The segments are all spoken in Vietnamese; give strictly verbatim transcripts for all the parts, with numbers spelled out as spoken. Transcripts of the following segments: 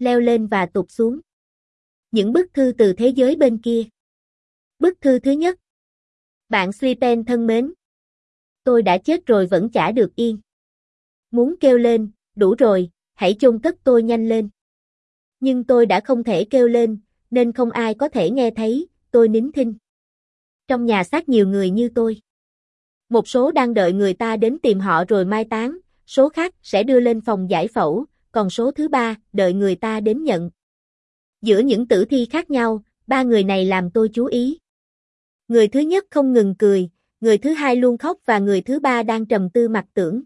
leo lên và tụt xuống. Những bức thư từ thế giới bên kia. Bức thư thứ nhất. Bạn Slipen thân mến. Tôi đã chết rồi vẫn chả được yên. Muốn kêu lên, đủ rồi, hãy chôn cất tôi nhanh lên. Nhưng tôi đã không thể kêu lên, nên không ai có thể nghe thấy, tôi nín thinh. Trong nhà xác nhiều người như tôi. Một số đang đợi người ta đến tìm họ rồi mai táng, số khác sẽ đưa lên phòng giải phẫu, còn số thứ ba, đợi người ta đến nhận. Giữa những tử thi khác nhau, ba người này làm tôi chú ý. Người thứ nhất không ngừng cười, người thứ hai luôn khóc và người thứ ba đang trầm tư mặc tưởng.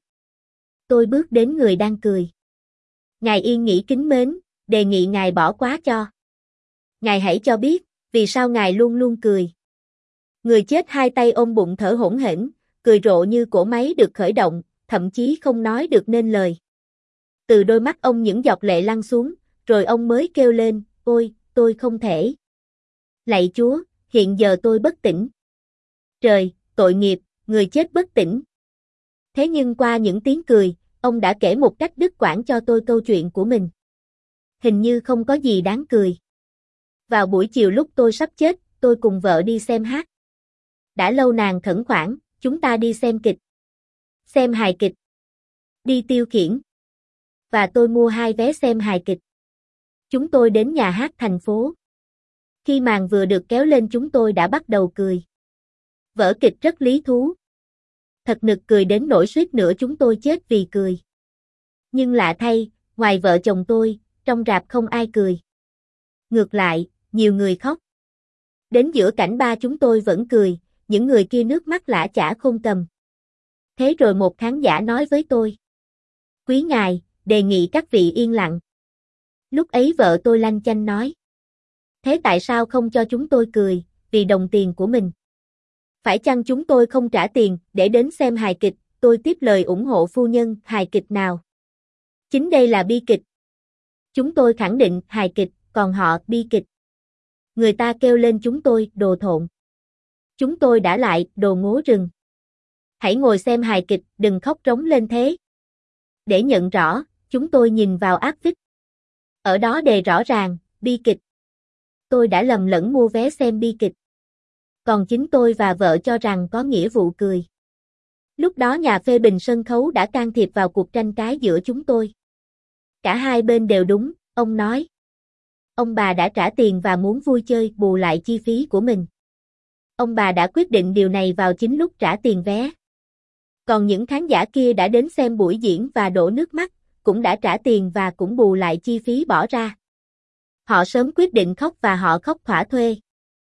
Tôi bước đến người đang cười. Ngài yên nghỉ kính mến, đề nghị ngài bỏ quá cho. Ngài hãy cho biết, vì sao ngài luôn luôn cười. Người chết hai tay ôm bụng thở hổn hển, cười rộ như cỗ máy được khởi động, thậm chí không nói được nên lời. Từ đôi mắt ông những giọt lệ lăn xuống, rồi ông mới kêu lên, ôi, tôi không thể. Lạy Chúa, hiện giờ tôi bất tỉnh. Trời, tội nghiệp, người chết bất tỉnh. Thế nhưng qua những tiếng cười, ông đã kể một cách đứt quãng cho tôi câu chuyện của mình. Hình như không có gì đáng cười. Vào buổi chiều lúc tôi sắp chết, tôi cùng vợ đi xem hát. Đã lâu nàng khẩn khoản, chúng ta đi xem kịch. Xem hài kịch. Đi tiêu khiển. Và tôi mua hai vé xem hài kịch. Chúng tôi đến nhà hát thành phố. Khi màn vừa được kéo lên chúng tôi đã bắt đầu cười. Vở kịch rất lý thú. Thật nực cười đến nỗi suýt nữa chúng tôi chết vì cười. Nhưng lạ thay, ngoài vợ chồng tôi, trong rạp không ai cười. Ngược lại, nhiều người khóc. Đến giữa cảnh ba chúng tôi vẫn cười, những người kia nước mắt lã chả khôn cầm. Thế rồi một khán giả nói với tôi. Quý ngài, đề nghị các vị yên lặng. Lúc ấy vợ tôi lanh chanh nói. Thế tại sao không cho chúng tôi cười, vì đồng tiền của mình? Phải chăng chúng tôi không trả tiền để đến xem hài kịch? Tôi tiếp lời ủng hộ phu nhân, hài kịch nào? Chính đây là bi kịch. Chúng tôi khẳng định hài kịch, còn họ bi kịch. Người ta kêu lên chúng tôi đồ thộn. Chúng tôi đã lại đồ ngố rừng. Hãy ngồi xem hài kịch, đừng khóc rống lên thế. Để nhận rõ, chúng tôi nhìn vào áp phích. Ở đó đề rõ ràng, bi kịch. Tôi đã lầm lẫn mua vé xem bi kịch. Còn chính tôi và vợ cho rằng có nghĩa vụ cười. Lúc đó nhà phê bình sân khấu đã can thiệp vào cuộc tranh cãi giữa chúng tôi. Cả hai bên đều đúng, ông nói. Ông bà đã trả tiền và muốn vui chơi bù lại chi phí của mình. Ông bà đã quyết định điều này vào chính lúc trả tiền vé. Còn những khán giả kia đã đến xem buổi diễn và đổ nước mắt, cũng đã trả tiền và cũng bù lại chi phí bỏ ra. Họ sớm quyết định khóc và họ khóc thỏa thuê.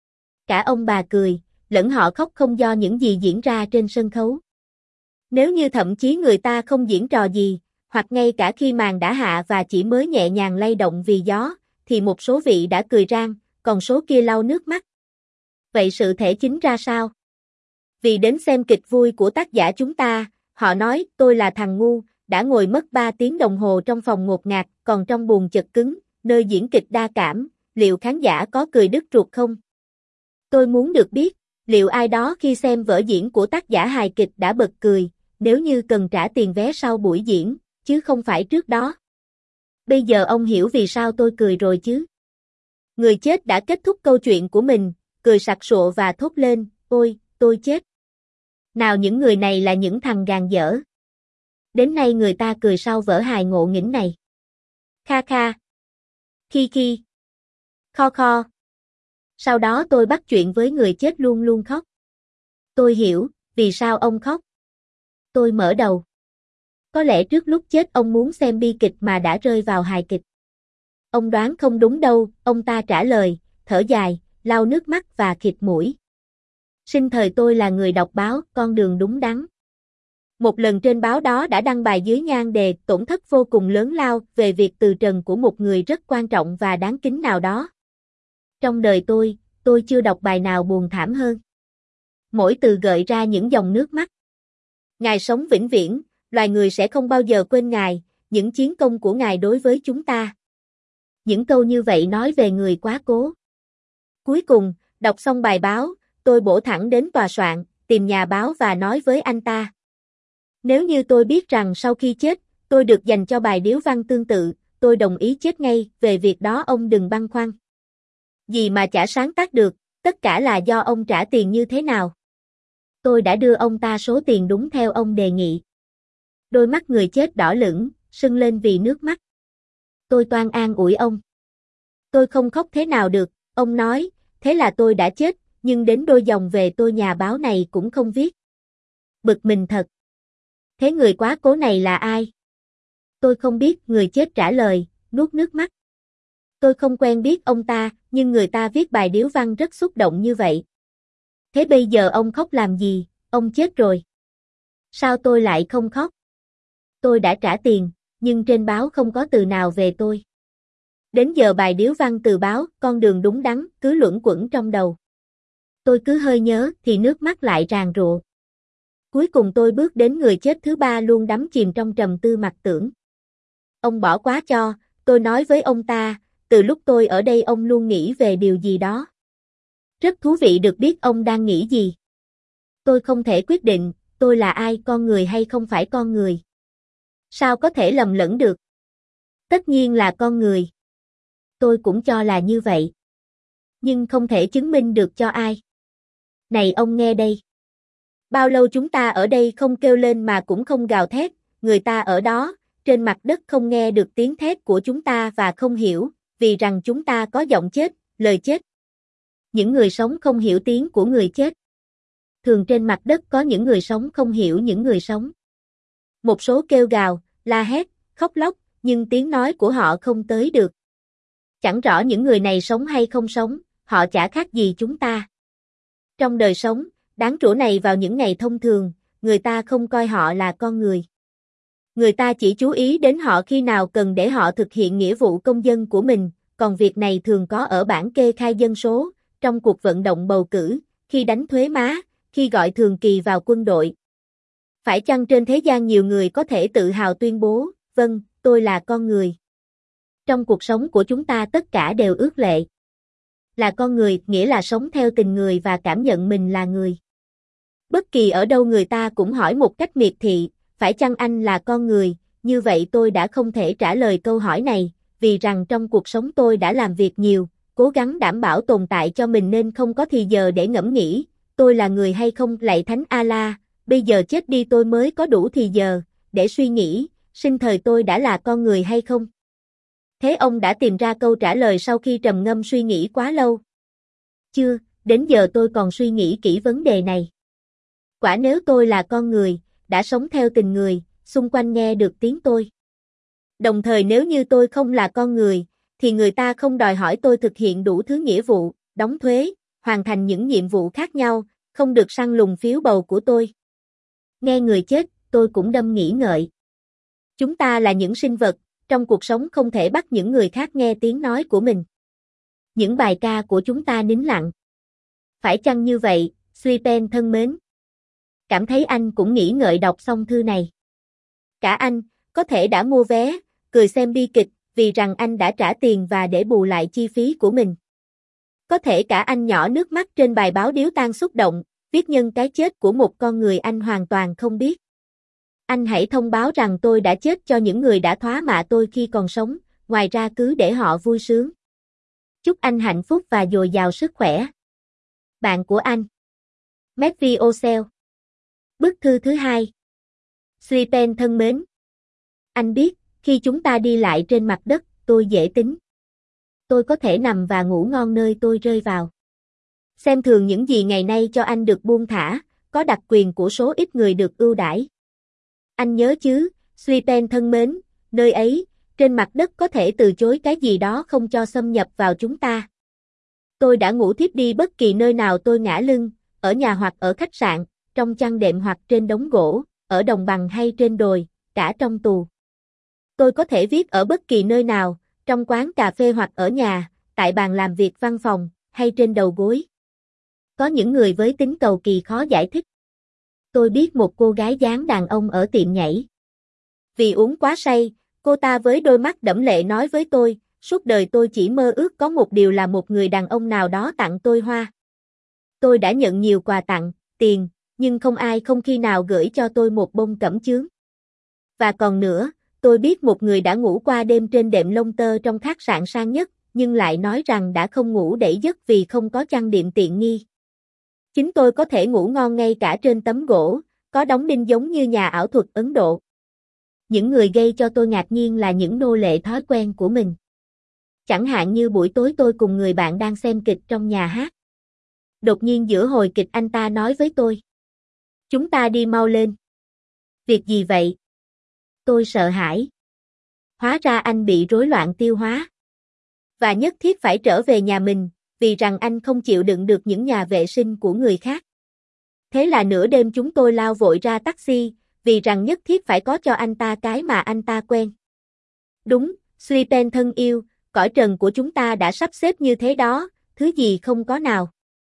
Cả ông bà cười, lẫn họ khóc không do những gì diễn ra trên sân khấu. Nếu như thậm chí người ta không diễn trò gì, hoặc ngay cả khi màn đã hạ và chỉ mới nhẹ nhàng lay động vì gió, thì một số vị đã cười rang, còn số kia lau nước mắt. Vậy sự thể chính ra sao? Vì đến xem kịch vui của tác giả chúng ta, họ nói tôi là thằng ngu, đã ngồi mất ba tiếng đồng hồ trong phòng ngột ngạt, còn trong buồng chật cứng, nơi diễn kịch đa cảm, liệu khán giả có cười đứt ruột không? Tôi muốn được biết, liệu ai đó khi xem vở diễn của tác giả hài kịch đã bật cười, nếu như cần trả tiền vé sau buổi diễn, chứ không phải trước đó. Bây giờ ông hiểu vì sao tôi cười rồi chứ? Người chết đã kết thúc câu chuyện của mình, cười sặc sụa và thốt lên, ôi, tôi chết. Nào những người này là những thằng gàn dở. Đến nay người ta cười sau vở hài ngộ nghĩnh này. Kha kha. Khi khi. Kho kho. Sau đó tôi bắt chuyện với người chết luôn luôn khóc. Tôi hiểu, vì sao ông khóc. Tôi mở đầu. Có lẽ trước lúc chết ông muốn xem bi kịch mà đã rơi vào hài kịch. Ông đoán không đúng đâu, ông ta trả lời, thở dài, lau nước mắt và khịt mũi. Sinh thời tôi là người đọc báo, con đường đúng đắn. Một lần trên báo đó đã đăng bài dưới nhan đề tổn thất vô cùng lớn lao về việc từ trần của một người rất quan trọng và đáng kính nào đó. Trong đời tôi, tôi chưa đọc bài nào buồn thảm hơn. Mỗi từ gợi ra những dòng nước mắt. Ngài sống vĩnh viễn, loài người sẽ không bao giờ quên Ngài, những chiến công của Ngài đối với chúng ta. Những câu như vậy nói về người quá cố. Cuối cùng, đọc xong bài báo, tôi bổ thẳng đến tòa soạn, tìm nhà báo và nói với anh ta. Nếu như tôi biết rằng sau khi chết, tôi được dành cho bài điếu văn tương tự, tôi đồng ý chết ngay, về việc đó ông đừng băn khoăn. Gì mà chả sáng tác được, tất cả là do ông trả tiền như thế nào. Tôi đã đưa ông ta số tiền đúng theo ông đề nghị. Đôi mắt người chết đỏ lửng, sưng lên vì nước mắt. Tôi toan an ủi ông. Tôi không khóc thế nào được, ông nói, thế là tôi đã chết, nhưng đến đôi dòng về tôi nhà báo này cũng không viết. Bực mình thật. Thế người quá cố này là ai? Tôi không biết, người chết trả lời, nuốt nước mắt. Tôi không quen biết ông ta, nhưng người ta viết bài điếu văn rất xúc động như vậy. Thế bây giờ ông khóc làm gì, ông chết rồi. Sao tôi lại không khóc? Tôi đã trả tiền, nhưng trên báo không có từ nào về tôi. Đến giờ bài điếu văn từ báo, con đường đúng đắn, cứ luẩn quẩn trong đầu. Tôi cứ hơi nhớ, thì nước mắt lại ràn rụa. Cuối cùng tôi bước đến người chết thứ ba luôn đắm chìm trong trầm tư mặc tưởng. Ông bỏ quá cho, tôi nói với ông ta, từ lúc tôi ở đây ông luôn nghĩ về điều gì đó. Rất thú vị được biết ông đang nghĩ gì. Tôi không thể quyết định, tôi là ai, con người hay không phải con người. Sao có thể lầm lẫn được? Tất nhiên là con người. Tôi cũng cho là như vậy. Nhưng không thể chứng minh được cho ai. Này ông nghe đây. Bao lâu chúng ta ở đây không kêu lên mà cũng không gào thét, người ta ở đó, trên mặt đất không nghe được tiếng thét của chúng ta và không hiểu, vì rằng chúng ta có giọng chết, lời chết. Những người sống không hiểu tiếng của người chết. Thường trên mặt đất có những người sống không hiểu những người sống. Một số kêu gào, la hét, khóc lóc, nhưng tiếng nói của họ không tới được. Chẳng rõ những người này sống hay không sống, họ chả khác gì chúng ta. Trong đời sống, đáng trũa này vào những ngày thông thường, người ta không coi họ là con người. Người ta chỉ chú ý đến họ khi nào cần để họ thực hiện nghĩa vụ công dân của mình, còn việc này thường có ở bảng kê khai dân số, trong cuộc vận động bầu cử, khi đánh thuế má, khi gọi thường kỳ vào quân đội. Phải chăng trên thế gian nhiều người có thể tự hào tuyên bố, vâng, tôi là con người. Trong cuộc sống của chúng ta tất cả đều ước lệ. Là con người, nghĩa là sống theo tình người và cảm nhận mình là người. Bất kỳ ở đâu người ta cũng hỏi một cách miệt thị, phải chăng anh là con người, như vậy tôi đã không thể trả lời câu hỏi này, vì rằng trong cuộc sống tôi đã làm việc nhiều, cố gắng đảm bảo tồn tại cho mình nên không có thì giờ để ngẫm nghĩ, tôi là người hay không, lạy Thánh Allah, bây giờ chết đi tôi mới có đủ thì giờ, để suy nghĩ, sinh thời tôi đã là con người hay không. Thế ông đã tìm ra câu trả lời sau khi trầm ngâm suy nghĩ quá lâu? Chưa, đến giờ tôi còn suy nghĩ kỹ vấn đề này. Quả nếu tôi là con người, đã sống theo tình người, xung quanh nghe được tiếng tôi. Đồng thời nếu như tôi không là con người, thì người ta không đòi hỏi tôi thực hiện đủ thứ nghĩa vụ, đóng thuế, hoàn thành những nhiệm vụ khác nhau, không được săn lùng phiếu bầu của tôi. Nghe người chết, tôi cũng đâm nghĩ ngợi. Chúng ta là những sinh vật, trong cuộc sống không thể bắt những người khác nghe tiếng nói của mình. Những bài ca của chúng ta nín lặng. Phải chăng như vậy, Sweepen thân mến? Cảm thấy anh cũng nghĩ ngợi đọc xong thư này. Cả anh, có thể đã mua vé, cười xem bi kịch, vì rằng anh đã trả tiền và để bù lại chi phí của mình. Có thể cả anh nhỏ nước mắt trên bài báo điếu tang xúc động, viết nhân cái chết của một con người anh hoàn toàn không biết. Anh hãy thông báo rằng tôi đã chết cho những người đã thoá mạ tôi khi còn sống, ngoài ra cứ để họ vui sướng. Chúc anh hạnh phúc và dồi dào sức khỏe. Bạn của anh. Matthew O'Sell. Bức thư thứ hai. Sweepen thân mến. Anh biết, khi chúng ta đi lại trên mặt đất, tôi dễ tính. Tôi có thể nằm và ngủ ngon nơi tôi rơi vào. Xem thường những gì ngày nay cho anh được buông thả, có đặc quyền của số ít người được ưu đãi. Anh nhớ chứ, Sweepen thân mến, nơi ấy, trên mặt đất có thể từ chối cái gì đó không cho xâm nhập vào chúng ta. Tôi đã ngủ thiếp đi bất kỳ nơi nào tôi ngả lưng, ở nhà hoặc ở khách sạn, trong chăn đệm hoặc trên đống gỗ, ở đồng bằng hay trên đồi, cả trong tù. Tôi có thể viết ở bất kỳ nơi nào, trong quán cà phê hoặc ở nhà, tại bàn làm việc văn phòng, hay trên đầu gối. Có những người với tính cầu kỳ khó giải thích. Tôi biết một cô gái dáng đàn ông ở tiệm nhảy. Vì uống quá say, cô ta với đôi mắt đẫm lệ nói với tôi, suốt đời tôi chỉ mơ ước có một điều là một người đàn ông nào đó tặng tôi hoa. Tôi đã nhận nhiều quà tặng, tiền, nhưng không ai không khi nào gửi cho tôi một bông cẩm chướng. Và còn nữa, tôi biết một người đã ngủ qua đêm trên đệm lông tơ trong khách sạn sang nhất, nhưng lại nói rằng đã không ngủ để giấc vì không có chăn đệm tiện nghi. Chính tôi có thể ngủ ngon ngay cả trên tấm gỗ, có đóng đinh giống như nhà ảo thuật Ấn Độ. Những người gây cho tôi ngạc nhiên là những nô lệ thói quen của mình. Chẳng hạn như buổi tối tôi cùng người bạn đang xem kịch trong nhà hát. Đột nhiên giữa hồi kịch anh ta nói với tôi: "Chúng ta đi mau lên." "Việc gì vậy?" Tôi sợ hãi. Hóa ra anh bị rối loạn tiêu hóa. Và nhất thiết phải trở về nhà mình, vì rằng anh không chịu đựng được những nhà vệ sinh của người khác. Thế là nửa đêm chúng tôi lao vội ra taxi, vì rằng nhất thiết phải có cho anh ta cái mà anh ta quen. Đúng, Slipen thân yêu, cõi trần của chúng ta đã sắp xếp như thế đó, thứ gì không có nào.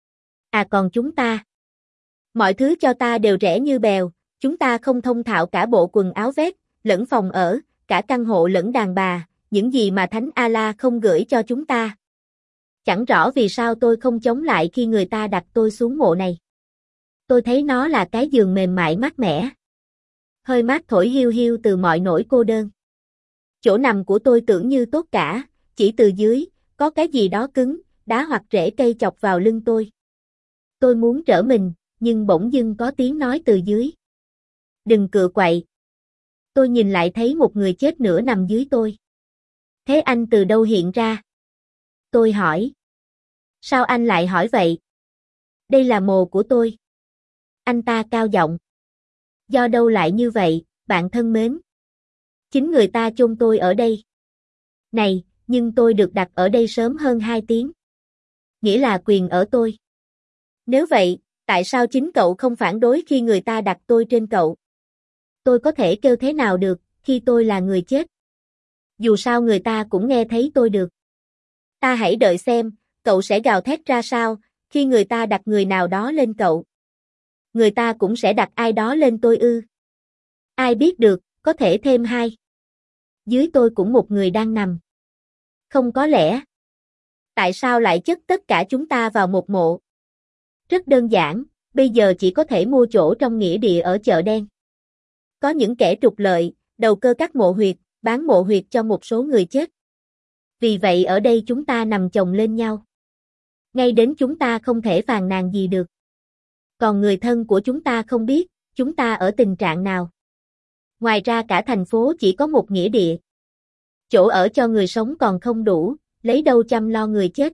À còn chúng ta. Mọi thứ cho ta đều rẻ như bèo, chúng ta không thông thạo cả bộ quần áo vest, lẫn phòng ở, cả căn hộ lẫn đàn bà, những gì mà Thánh Allah không gửi cho chúng ta. Chẳng rõ vì sao tôi không chống lại khi người ta đặt tôi xuống mộ này. Tôi thấy nó là cái giường mềm mại mát mẻ. Hơi mát thổi hiu hiu từ mọi nỗi cô đơn. Chỗ nằm của tôi tưởng như tốt cả, chỉ từ dưới, có cái gì đó cứng, đá hoặc rễ cây chọc vào lưng tôi. Tôi muốn trở mình, nhưng bỗng dưng có tiếng nói từ dưới. "Đừng cựa quậy." Tôi nhìn lại thấy một người chết nửa nằm dưới tôi. "Thế anh từ đâu hiện ra?" Tôi hỏi. "Sao anh lại hỏi vậy?" "Đây là mồ của tôi." Anh ta cao giọng. "Do đâu lại như vậy, bạn thân mến?" "Chính người ta chôn tôi ở đây." "Này, nhưng tôi được đặt ở đây sớm hơn hai tiếng." "Nghĩa là quyền ở tôi." "Nếu vậy, tại sao chính cậu không phản đối khi người ta đặt tôi trên cậu?" "Tôi có thể kêu thế nào được, khi tôi là người chết. Dù sao người ta cũng nghe thấy tôi được." "Ta hãy đợi xem, cậu sẽ gào thét ra sao, khi người ta đặt người nào đó lên cậu." "Người ta cũng sẽ đặt ai đó lên tôi ư?" "Ai biết được, có thể thêm hai." Dưới tôi cũng một người đang nằm. "Không có lẽ. Tại sao lại chất tất cả chúng ta vào một mộ?" "Rất đơn giản, bây giờ chỉ có thể mua chỗ trong nghĩa địa ở chợ đen. Có những kẻ trục lợi, đầu cơ các mộ huyệt, bán mộ huyệt cho một số người chết. Vì vậy ở đây chúng ta nằm chồng lên nhau. Ngay đến chúng ta không thể phàn nàn gì được. Còn người thân của chúng ta không biết, chúng ta ở tình trạng nào. Ngoài ra cả thành phố chỉ có một nghĩa địa. Chỗ ở cho người sống còn không đủ, lấy đâu chăm lo người chết.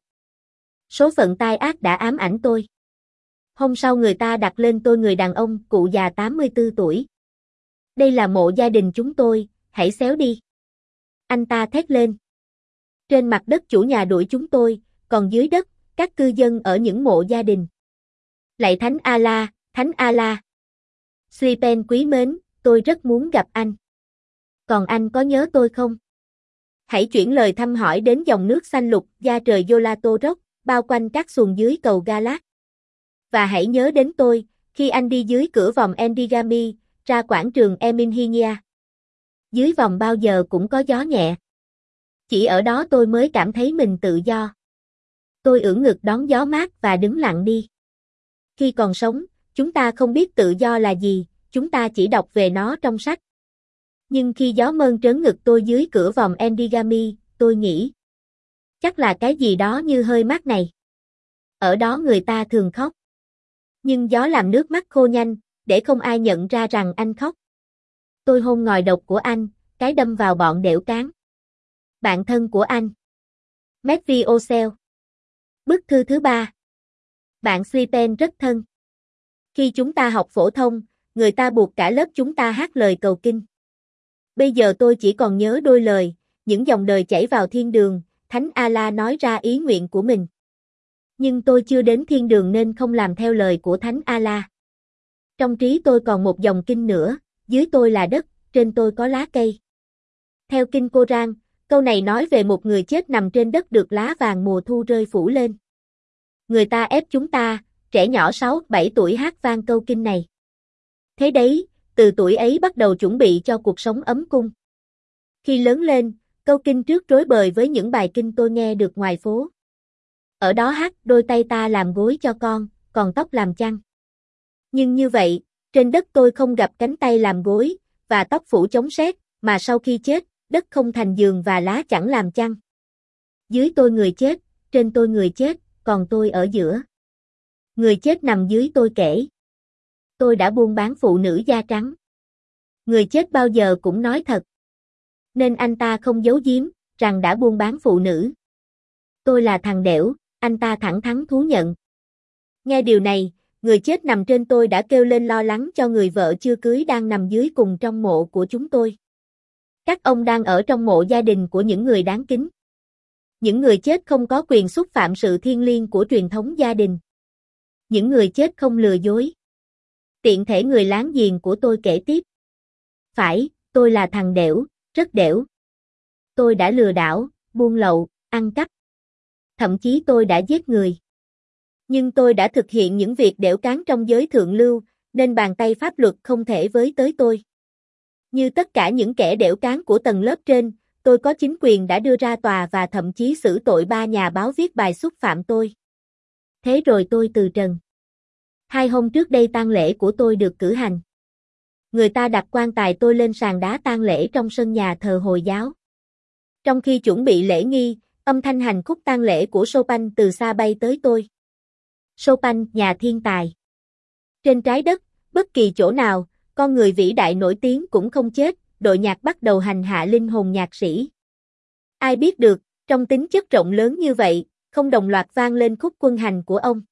Số phận tai ác đã ám ảnh tôi. Hôm sau người ta đặt lên tôi người đàn ông, cụ già tám mươi tư tuổi. Đây là mộ gia đình chúng tôi, hãy xéo đi." Anh ta thét lên. Trên mặt đất chủ nhà đuổi chúng tôi, còn dưới đất, các cư dân ở những mộ gia đình. "Lạy Thánh Allah, Thánh Allah. Slipen quý mến, tôi rất muốn gặp anh. Còn anh có nhớ tôi không? Hãy chuyển lời thăm hỏi đến dòng nước xanh lục, da trời Yolatorok, bao quanh các xuồng dưới cầu Galat. Và hãy nhớ đến tôi, khi anh đi dưới cửa vòng Endigami, ra quảng trường Eminhinia. Dưới vòng bao giờ cũng có gió nhẹ. Chỉ ở đó tôi mới cảm thấy mình tự do. Tôi ưỡn ngực đón gió mát và đứng lặng đi. Khi còn sống, chúng ta không biết tự do là gì, chúng ta chỉ đọc về nó trong sách. Nhưng khi gió mơn trớn ngực tôi dưới cửa vòng Endigami, tôi nghĩ, chắc là cái gì đó như hơi mát này. Ở đó người ta thường khóc. Nhưng gió làm nước mắt khô nhanh, để không ai nhận ra rằng anh khóc. Tôi hôn ngòi độc của anh, cái đâm vào bọn đểu cán. Bạn thân của anh. Matthew O'Sell. Bức thư thứ ba. Bạn Slipen rất thân. Khi chúng ta học phổ thông, người ta buộc cả lớp chúng ta hát lời cầu kinh. Bây giờ tôi chỉ còn nhớ đôi lời, những dòng đời chảy vào thiên đường, Thánh Allah nói ra ý nguyện của mình. Nhưng tôi chưa đến thiên đường nên không làm theo lời của Thánh Allah. Trong trí tôi còn một dòng kinh nữa, dưới tôi là đất, trên tôi có lá cây. Theo kinh Koran, câu này nói về một người chết nằm trên đất được lá vàng mùa thu rơi phủ lên. Người ta ép chúng ta, trẻ nhỏ sáu bảy tuổi hát vang câu kinh này. Thế đấy, từ tuổi ấy bắt đầu chuẩn bị cho cuộc sống ấm cung. Khi lớn lên, câu kinh trước rối bời với những bài kinh tôi nghe được ngoài phố. Ở đó hát đôi tay ta làm gối cho con, còn tóc làm chăn. Nhưng như vậy, trên đất tôi không gặp cánh tay làm gối, và tóc phủ chống sét, mà sau khi chết, đất không thành giường và lá chẳng làm chăn. Dưới tôi người chết, trên tôi người chết, còn tôi ở giữa. Người chết nằm dưới tôi kể. Tôi đã buôn bán phụ nữ da trắng. Người chết bao giờ cũng nói thật. Nên anh ta không giấu giếm, rằng đã buôn bán phụ nữ. Tôi là thằng đểu, anh ta thẳng thắn thú nhận. Nghe điều này, người chết nằm trên tôi đã kêu lên lo lắng cho người vợ chưa cưới đang nằm dưới cùng trong mộ của chúng tôi. Các ông đang ở trong mộ gia đình của những người đáng kính. Những người chết không có quyền xúc phạm sự thiêng liêng của truyền thống gia đình. Những người chết không lừa dối. Tiện thể người láng giềng của tôi kể tiếp. Phải, tôi là thằng đểu, rất đểu. Tôi đã lừa đảo, buôn lậu, ăn cắp. Thậm chí tôi đã giết người. Nhưng tôi đã thực hiện những việc đểu cán trong giới thượng lưu, nên bàn tay pháp luật không thể với tới tôi. Như tất cả những kẻ đểu cán của tầng lớp trên, tôi có chính quyền đã đưa ra tòa và thậm chí xử tội ba nhà báo viết bài xúc phạm tôi. Thế rồi tôi từ trần. Hai hôm trước đây tang lễ của tôi được cử hành. Người ta đặt quan tài tôi lên sàn đá tang lễ trong sân nhà thờ Hồi giáo. Trong khi chuẩn bị lễ nghi, âm thanh hành khúc tang lễ của Chopin từ xa bay tới tôi. Chopin, nhà thiên tài. Trên trái đất, bất kỳ chỗ nào, con người vĩ đại nổi tiếng cũng không chết, đội nhạc bắt đầu hành hạ linh hồn nhạc sĩ. Ai biết được, trong tính chất rộng lớn như vậy, không đồng loạt vang lên khúc quân hành của ông.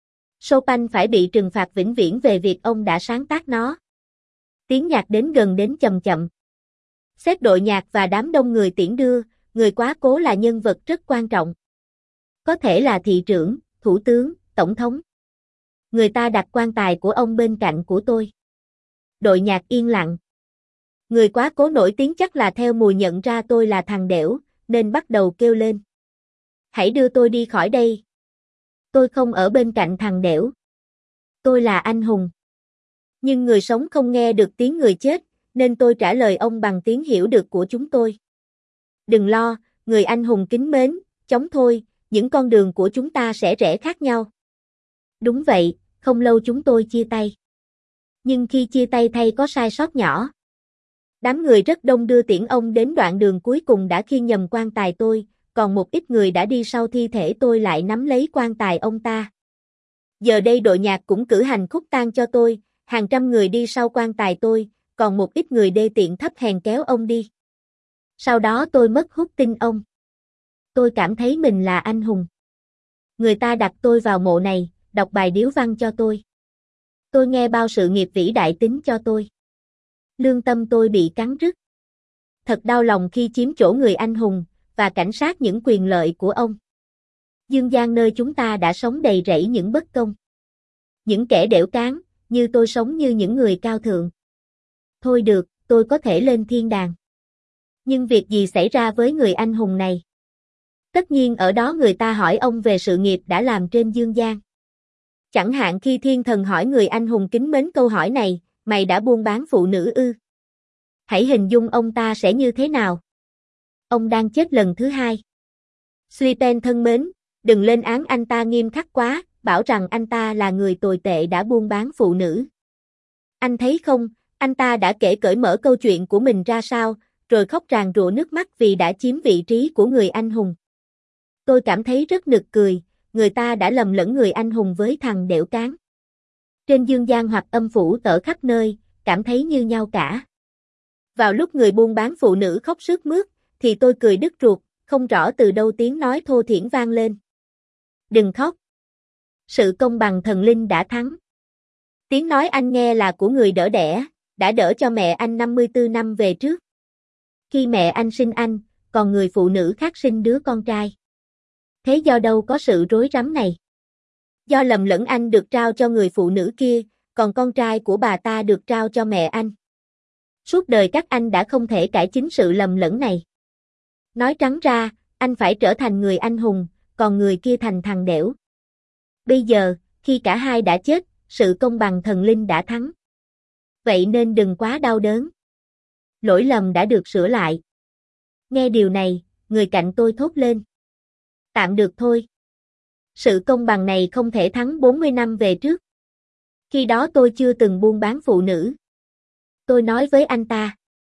Chopin phải bị trừng phạt vĩnh viễn về việc ông đã sáng tác nó. Tiếng nhạc đến gần đến chậm chậm. Xét đội nhạc và đám đông người tiễn đưa, người quá cố là nhân vật rất quan trọng. Có thể là thị trưởng, thủ tướng, tổng thống. Người ta đặt quan tài của ông bên cạnh của tôi. Đội nhạc yên lặng. Người quá cố nổi tiếng chắc là theo mùi nhận ra tôi là thằng đểu, nên bắt đầu kêu lên. Hãy đưa tôi đi khỏi đây. Tôi không ở bên cạnh thằng đểu. Tôi là anh hùng. Nhưng người sống không nghe được tiếng người chết, nên tôi trả lời ông bằng tiếng hiểu được của chúng tôi. Đừng lo, người anh hùng kính mến, chóng thôi, những con đường của chúng ta sẽ rẽ khác nhau. Đúng vậy, không lâu chúng tôi chia tay. Nhưng khi chia tay thay có sai sót nhỏ. Đám người rất đông đưa tiễn ông đến đoạn đường cuối cùng đã khiêng nhầm quan tài tôi, còn một ít người đã đi sau thi thể tôi lại nắm lấy quan tài ông ta. Giờ đây đội nhạc cũng cử hành khúc tang cho tôi, hàng trăm người đi sau quan tài tôi, còn một ít người đê tiện thấp hèn kéo ông đi. Sau đó tôi mất hút tin ông. Tôi cảm thấy mình là anh hùng. Người ta đặt tôi vào mộ này, đọc bài điếu văn cho tôi. Tôi nghe bao sự nghiệp vĩ đại tính cho tôi. Lương tâm tôi bị cắn rứt. Thật đau lòng khi chiếm chỗ người anh hùng, và cảnh sát những quyền lợi của ông. Dương gian nơi chúng ta đã sống đầy rẫy những bất công. Những kẻ đểu cán, như tôi sống như những người cao thượng. Thôi được, tôi có thể lên thiên đàng. Nhưng việc gì xảy ra với người anh hùng này? Tất nhiên ở đó người ta hỏi ông về sự nghiệp đã làm trên dương gian. Chẳng hạn khi thiên thần hỏi người anh hùng kính mến câu hỏi này, mày đã buôn bán phụ nữ ư? Hãy hình dung ông ta sẽ như thế nào? Ông đang chết lần thứ hai. Suipen thân mến, đừng lên án anh ta nghiêm khắc quá, bảo rằng anh ta là người tồi tệ đã buôn bán phụ nữ. Anh thấy không, anh ta đã kể cởi mở câu chuyện của mình ra sao, rồi khóc ràn rụa nước mắt vì đã chiếm vị trí của người anh hùng. Tôi cảm thấy rất nực cười, người ta đã lầm lẫn người anh hùng với thằng đểu cán. Trên dương gian hoặc âm phủ tở khắp nơi, cảm thấy như nhau cả. Vào lúc người buôn bán phụ nữ khóc sướt mướt, thì tôi cười đứt ruột, không rõ từ đâu tiếng nói thô thiển vang lên. Đừng khóc. Sự công bằng thần linh đã thắng. Tiếng nói anh nghe là của người đỡ đẻ, đã đỡ cho mẹ anh năm mươi tư năm về trước. Khi mẹ anh sinh anh, còn người phụ nữ khác sinh đứa con trai. Thế do đâu có sự rối rắm này? Do lầm lẫn anh được trao cho người phụ nữ kia, còn con trai của bà ta được trao cho mẹ anh. Suốt đời các anh đã không thể cải chính sự lầm lẫn này. Nói trắng ra, anh phải trở thành người anh hùng, còn người kia thành thằng đểu. Bây giờ, khi cả hai đã chết, sự công bằng thần linh đã thắng. Vậy nên đừng quá đau đớn. Lỗi lầm đã được sửa lại. Nghe điều này, người cạnh tôi thốt lên. Tạm được thôi. Sự công bằng này không thể thắng bốn mươi năm về trước. Khi đó tôi chưa từng buôn bán phụ nữ. Tôi nói với anh ta.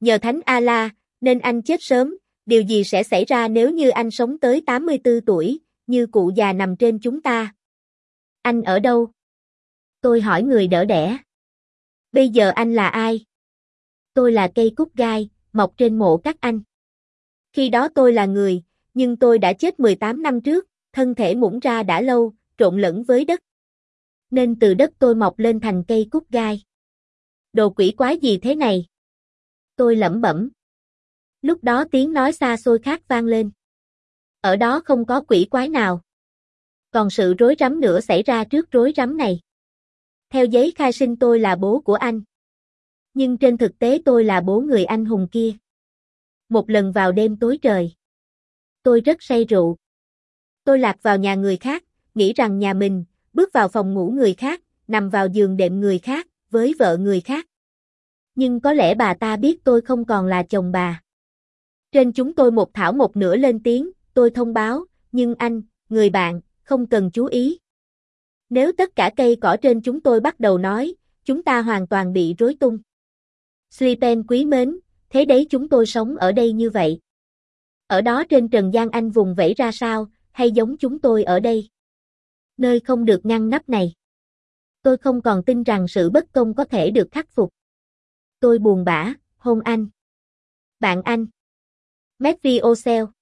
Nhờ Thánh Allah, nên anh chết sớm, điều gì sẽ xảy ra nếu như anh sống tới tám mươi tư tuổi, như cụ già nằm trên chúng ta? Anh ở đâu? Tôi hỏi người đỡ đẻ. Bây giờ anh là ai? Tôi là cây cúc gai, mọc trên mộ các anh. Khi đó tôi là người, nhưng tôi đã chết mười tám năm trước, thân thể mũng ra đã lâu, trộn lẫn với đất. Nên từ đất tôi mọc lên thành cây cúc gai. Đồ quỷ quái gì thế này? Tôi lẩm bẩm. Lúc đó tiếng nói xa xôi khác vang lên. Ở đó không có quỷ quái nào. Còn sự rối rắm nữa xảy ra trước rối rắm này. Theo giấy khai sinh tôi là bố của anh. Nhưng trên thực tế tôi là bố người anh hùng kia. Một lần vào đêm tối trời. Tôi rất say rượu. Tôi lạc vào nhà người khác, nghĩ rằng nhà mình, bước vào phòng ngủ người khác, nằm vào giường đệm người khác, với vợ người khác. Nhưng có lẽ bà ta biết tôi không còn là chồng bà. Trên chúng tôi một thảo một nửa lên tiếng, tôi thông báo, nhưng anh, người bạn, không cần chú ý. Nếu tất cả cây cỏ trên chúng tôi bắt đầu nói, chúng ta hoàn toàn bị rối tung. Slipen quý mến, thế đấy chúng tôi sống ở đây như vậy. Ở đó trên trần gian anh vùng vẫy ra sao, hay giống chúng tôi ở đây? Nơi không được ngăn nắp này. Tôi không còn tin rằng sự bất công có thể được khắc phục. Tôi buồn bã, hôn anh. Bạn anh. Matthew O'Sell.